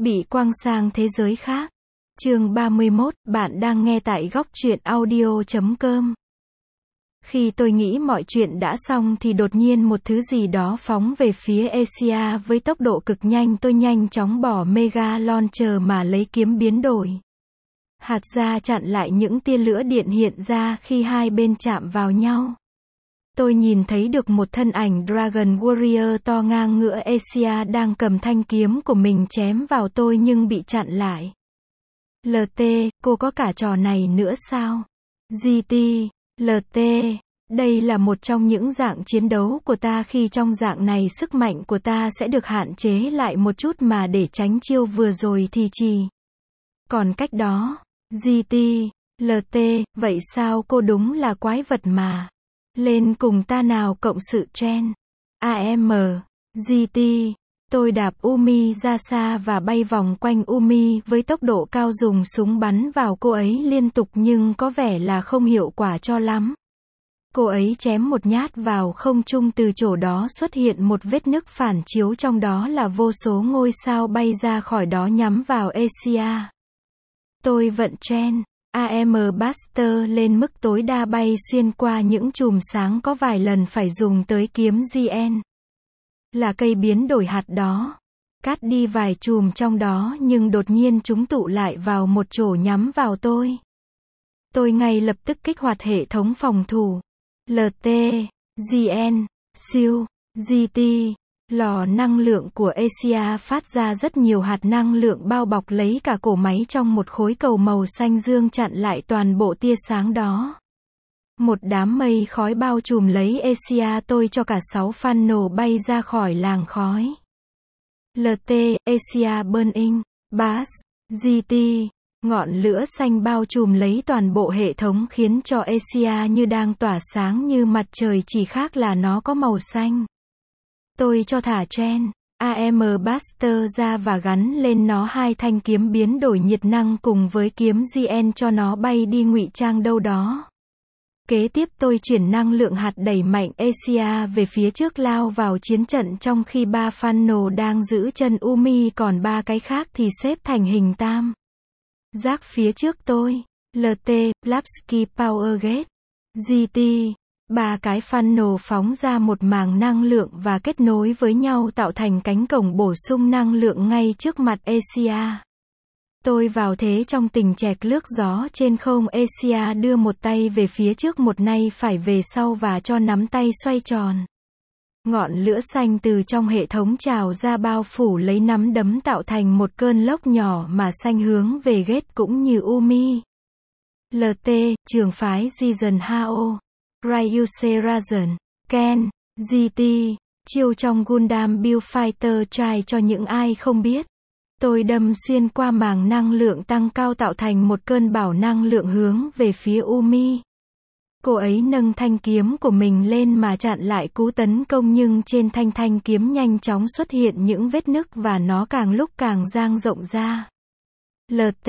Bị quăng sang thế giới khác. Chương 31, bạn đang nghe tại góc truyện audio.com. Khi tôi nghĩ mọi chuyện đã xong thì đột nhiên một thứ gì đó phóng về phía Asia với tốc độ cực nhanh. Tôi nhanh chóng bỏ Mega Launcher mà lấy kiếm biến đổi. Hạt ra chặn lại những tia lửa điện hiện ra khi hai bên chạm vào nhau. Tôi nhìn thấy được một thân ảnh Dragon Warrior to ngang ngửa Asia đang cầm thanh kiếm của mình chém vào tôi nhưng bị chặn lại. LT, cô có cả trò này nữa sao? GT, LT, đây là một trong những dạng chiến đấu của ta, khi trong dạng này sức mạnh của ta sẽ được hạn chế lại một chút mà để tránh chiêu vừa rồi thì chỉ còn cách đó. GT, LT, vậy sao cô đúng là quái vật mà. Lên cùng ta nào cộng sự trend. AM, GT, tôi đạp Umi ra xa và bay vòng quanh Umi với tốc độ cao, dùng súng bắn vào cô ấy liên tục nhưng có vẻ là không hiệu quả cho lắm. Cô ấy chém một nhát vào không trung, từ chỗ đó xuất hiện một vết nứt phản chiếu, trong đó là vô số ngôi sao bay ra khỏi đó nhắm vào Asia. Tôi vận trend AM Buster lên mức tối đa, bay xuyên qua những chùm sáng, có vài lần phải dùng tới kiếm GN. Là cây biến đổi hạt đó. Cắt đi vài chùm trong đó nhưng đột nhiên chúng tụ lại vào một chỗ nhắm vào tôi. Tôi ngay lập tức kích hoạt hệ thống phòng thủ. LT, GN, siêu, GT. Lò năng lượng của Asia phát ra rất nhiều hạt năng lượng bao bọc lấy cả cổ máy trong một khối cầu màu xanh dương, chặn lại toàn bộ tia sáng đó. Một đám mây khói bao trùm lấy Asia, tôi cho cả 6 funnel bay ra khỏi làng khói. LT, Asia Burning, Bass, GT. Ngọn lửa xanh bao trùm lấy toàn bộ hệ thống khiến cho Asia như đang tỏa sáng như mặt trời, chỉ khác là nó có màu xanh. Tôi cho thả trend AM Buster ra và gắn lên nó hai thanh kiếm biến đổi nhiệt năng cùng với kiếm GN cho nó bay đi ngụy trang đâu đó. Kế tiếp tôi chuyển năng lượng hạt đẩy mạnh Asia về phía trước, lao vào chiến trận, trong khi 3 funnel đang giữ chân Umi, còn 3 cái khác thì xếp thành hình tam giác phía trước tôi. LT, Lapsky Power Gate, GT. 3 cái funnel phóng ra một màng năng lượng và kết nối với nhau tạo thành cánh cổng bổ sung năng lượng ngay trước mặt Asia. Tôi vào thế trong tình chẹc lướt gió trên không. Asia đưa một tay về phía trước, một nay phải về sau và cho nắm tay xoay tròn. Ngọn lửa xanh từ trong hệ thống trào ra bao phủ lấy nắm đấm, tạo thành một cơn lốc nhỏ mà xanh hướng về Gate cũng như Umi. LT, trường phái Jigen Hao, Ryusei Razen, Ken, GT, chiêu trong Gundam Build Fighter Try. Cho những ai không biết, tôi đâm xuyên qua màng năng lượng tăng cao tạo thành một cơn bão năng lượng hướng về phía Umi. Cô ấy nâng thanh kiếm của mình lên mà chặn lại cú tấn công, nhưng trên thanh kiếm nhanh chóng xuất hiện những vết nứt và nó càng lúc càng dang rộng ra. LT,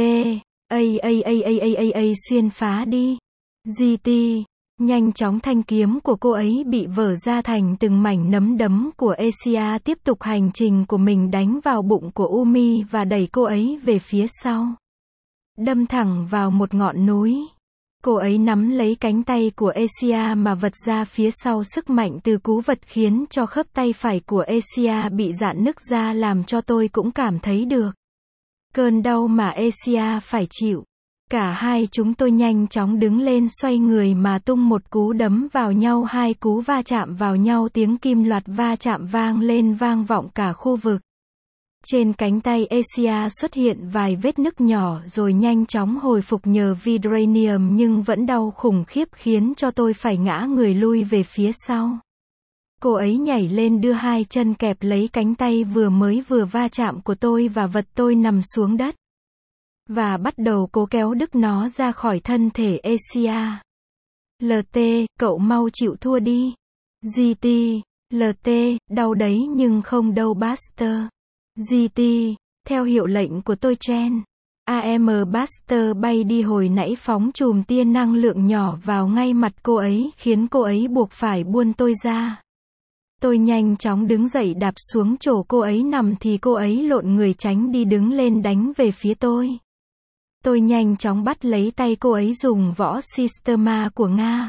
xuyên phá đi. GT, nhanh chóng thanh kiếm của cô ấy bị vỡ ra thành từng mảnh. Nắm đấm của Asia tiếp tục hành trình của mình, đánh vào bụng của Umi và đẩy cô ấy về phía sau. Đâm thẳng vào một ngọn núi. Cô ấy nắm lấy cánh tay của Asia mà vật ra phía sau. Sức mạnh từ cú vật khiến cho khớp tay phải của Asia bị rạn nứt ra, làm cho tôi cũng cảm thấy được cơn đau mà Asia phải chịu. Cả hai chúng tôi nhanh chóng đứng lên, xoay người mà tung một cú đấm vào nhau. Hai cú va chạm vào nhau, tiếng kim loạt va chạm vang lên, vang vọng cả khu vực. Trên cánh tay Asia xuất hiện vài vết nứt nhỏ rồi nhanh chóng hồi phục nhờ vibranium, nhưng vẫn đau khủng khiếp khiến cho tôi phải ngã người lui về phía sau. Cô ấy nhảy lên, đưa hai chân kẹp lấy cánh tay vừa va chạm của tôi và vật tôi nằm xuống đất. Và bắt đầu cố kéo đứt nó ra khỏi thân thể Asia. LT, cậu mau chịu thua đi. GT, LT, đau đấy nhưng không đâu Buster. GT, theo hiệu lệnh của tôi trend AM Buster bay đi, hồi nãy phóng chùm tia năng lượng nhỏ vào ngay mặt cô ấy khiến cô ấy buộc phải buông tôi ra. Tôi nhanh chóng đứng dậy đạp xuống chỗ cô ấy nằm thì cô ấy lộn người tránh đi đứng lên đánh về phía tôi. Tôi nhanh chóng bắt lấy tay cô ấy dùng võ Systema của Nga.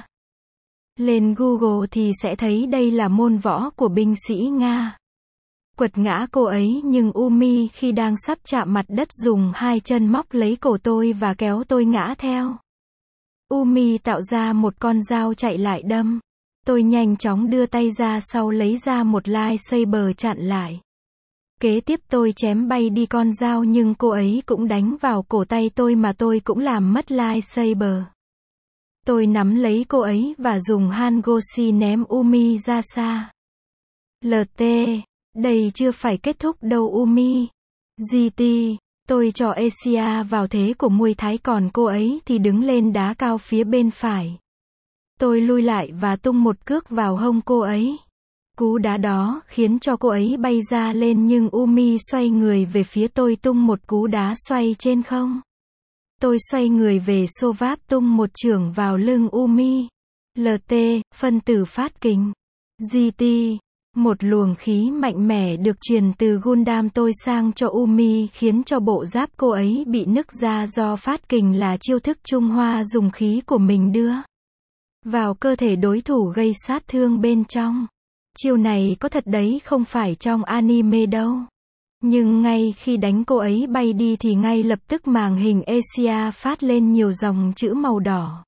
Lên Google thì sẽ thấy đây là môn võ của binh sĩ Nga. Quật ngã cô ấy nhưng Umi khi đang sắp chạm mặt đất dùng hai chân móc lấy cổ tôi và kéo tôi ngã theo. Umi tạo ra một con dao chạy lại đâm. Tôi nhanh chóng đưa tay ra sau lấy ra một lightsaber chặn lại. Kế tiếp tôi chém bay đi con dao nhưng cô ấy cũng đánh vào cổ tay tôi mà tôi cũng làm mất lightsaber. Tôi nắm lấy cô ấy và dùng Hangoshi ném Umi ra xa. LT, đây chưa phải kết thúc đâu Umi. GT, tôi cho Asia vào thế của Muay Thái còn cô ấy thì đứng lên đá cao phía bên phải. Tôi lui lại và tung một cước vào hông cô ấy. Cú đá đó khiến cho cô ấy bay ra lên nhưng Umi xoay người về phía tôi tung một cú đá xoay trên không. Tôi xoay người về xô váp tung một chưởng vào lưng Umi. LT, phân tử phát kình. GT, một luồng khí mạnh mẽ được truyền từ Gundam tôi sang cho Umi khiến cho bộ giáp cô ấy bị nứt ra do phát kình là chiêu thức Trung Hoa dùng khí của mình đưa vào cơ thể đối thủ gây sát thương bên trong. Chiêu này có thật đấy không phải trong anime đâu. Nhưng ngay khi đánh cô ấy bay đi thì ngay lập tức màn hình Asia phát lên nhiều dòng chữ màu đỏ.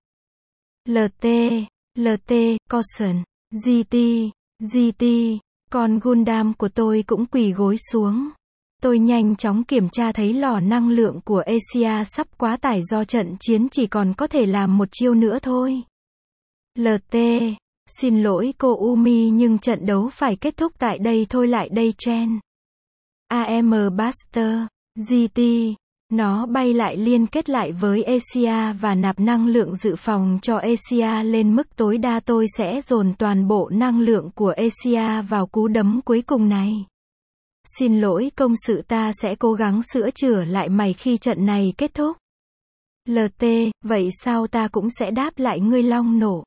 LT, LT, caution, GT, GT, con Gundam của tôi cũng quỳ gối xuống. Tôi nhanh chóng kiểm tra thấy lò năng lượng của Asia sắp quá tải do trận chiến chỉ còn có thể làm một chiêu nữa thôi. LT, xin lỗi cô Umi nhưng trận đấu phải kết thúc tại đây thôi lại đây Chen. AM Buster, GT, nó bay lại liên kết lại với Asia và nạp năng lượng dự phòng cho Asia lên mức tối đa tôi sẽ dồn toàn bộ năng lượng của Asia vào cú đấm cuối cùng này. Xin lỗi công sự ta sẽ cố gắng sửa chữa lại mày khi trận này kết thúc. LT, vậy sao ta cũng sẽ đáp lại ngươi long nổ.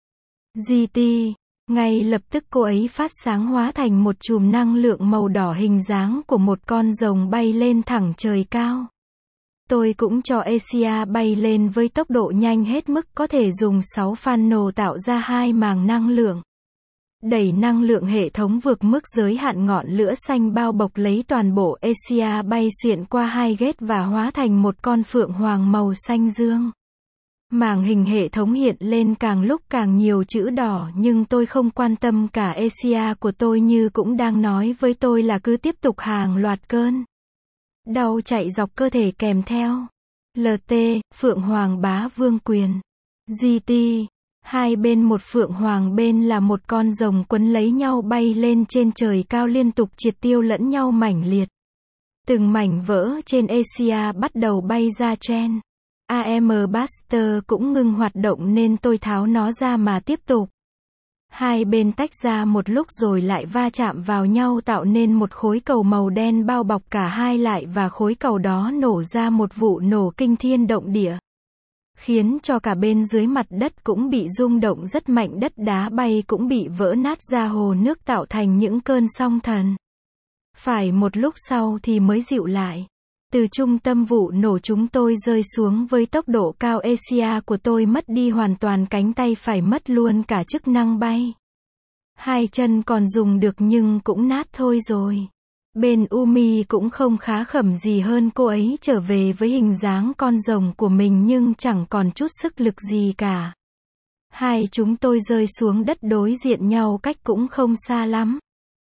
GT, ngay lập tức cô ấy phát sáng hóa thành một chùm năng lượng màu đỏ hình dáng của một con rồng bay lên thẳng trời cao. Tôi cũng cho Asia bay lên với tốc độ nhanh hết mức có thể dùng 6 funnel tạo ra 2 màng năng lượng. Đẩy năng lượng hệ thống vượt mức giới hạn ngọn lửa xanh bao bọc lấy toàn bộ Asia bay xuyên qua 2 gate và hóa thành một con phượng hoàng màu xanh dương. Màn hình hệ thống hiện lên càng lúc càng nhiều chữ đỏ nhưng tôi không quan tâm cả Asia của tôi như cũng đang nói với tôi là cứ tiếp tục hàng loạt cơn đau chạy dọc cơ thể kèm theo. LT, Phượng Hoàng Bá Vương Quyền. GT, hai bên một phượng hoàng bên là một con rồng quấn lấy nhau bay lên trên trời cao liên tục triệt tiêu lẫn nhau mảnh liệt. Từng mảnh vỡ trên Asia bắt đầu bay ra Chen. AM Buster cũng ngừng hoạt động nên tôi tháo nó ra mà tiếp tục. Hai bên tách ra một lúc rồi lại va chạm vào nhau tạo nên một khối cầu màu đen bao bọc cả hai lại và khối cầu đó nổ ra một vụ nổ kinh thiên động địa. Khiến cho cả bên dưới mặt đất cũng bị rung động rất mạnh đất đá bay cũng bị vỡ nát ra hồ nước tạo thành những cơn sóng thần. Phải một lúc sau thì mới dịu lại. Từ trung tâm vụ nổ chúng tôi rơi xuống với tốc độ cao Asia của tôi mất đi hoàn toàn cánh tay phải mất luôn cả chức năng bay. Hai chân còn dùng được nhưng cũng nát thôi rồi. Bên Umi cũng không khá khẩm gì hơn cô ấy trở về với hình dáng con rồng của mình nhưng chẳng còn chút sức lực gì cả. Hai chúng tôi rơi xuống đất đối diện nhau cách cũng không xa lắm.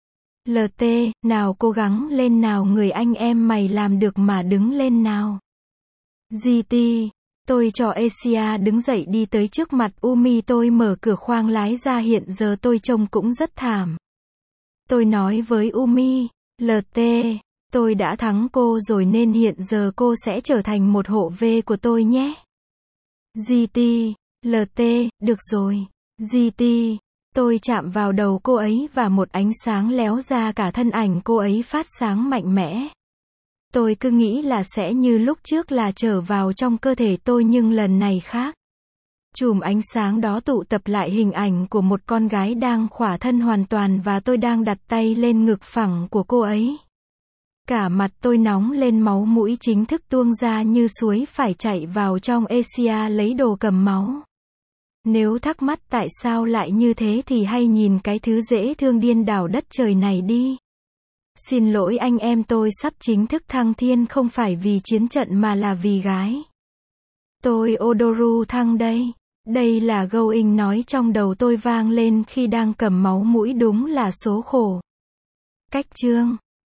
LT, nào cố gắng lên nào người anh em mày làm được mà đứng lên nào. GT, tôi cho Asia đứng dậy đi tới trước mặt Umi tôi mở cửa khoang lái ra hiện giờ tôi trông cũng rất thảm. Tôi nói với Umi, LT, tôi đã thắng cô rồi nên hiện giờ cô sẽ trở thành một hộ vệ của tôi nhé. GT, LT, được rồi. GT, tôi chạm vào đầu cô ấy và một ánh sáng léo ra cả thân ảnh cô ấy phát sáng mạnh mẽ. Tôi cứ nghĩ là sẽ như lúc trước là trở vào trong cơ thể tôi nhưng lần này khác. Chùm ánh sáng đó tụ tập lại hình ảnh của một con gái đang khỏa thân hoàn toàn và tôi đang đặt tay lên ngực phẳng của cô ấy. Cả mặt tôi nóng lên, máu mũi chính thức tuôn ra như suối, phải chạy vào trong Asia lấy đồ cầm máu. Nếu thắc mắc tại sao lại như thế thì hãy nhìn cái thứ dễ thương điên đảo đất trời này đi. Xin lỗi anh em, tôi sắp chính thức thăng thiên không phải vì chiến trận mà là vì gái. Tôi Odoru thăng đây. Đây là Going nói trong đầu tôi vang lên khi đang cầm máu mũi, đúng là số khổ. Cách chương